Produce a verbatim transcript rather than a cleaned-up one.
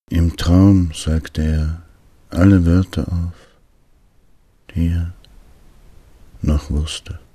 Im Traum sagte er alle Wörter auf, die er noch wusste.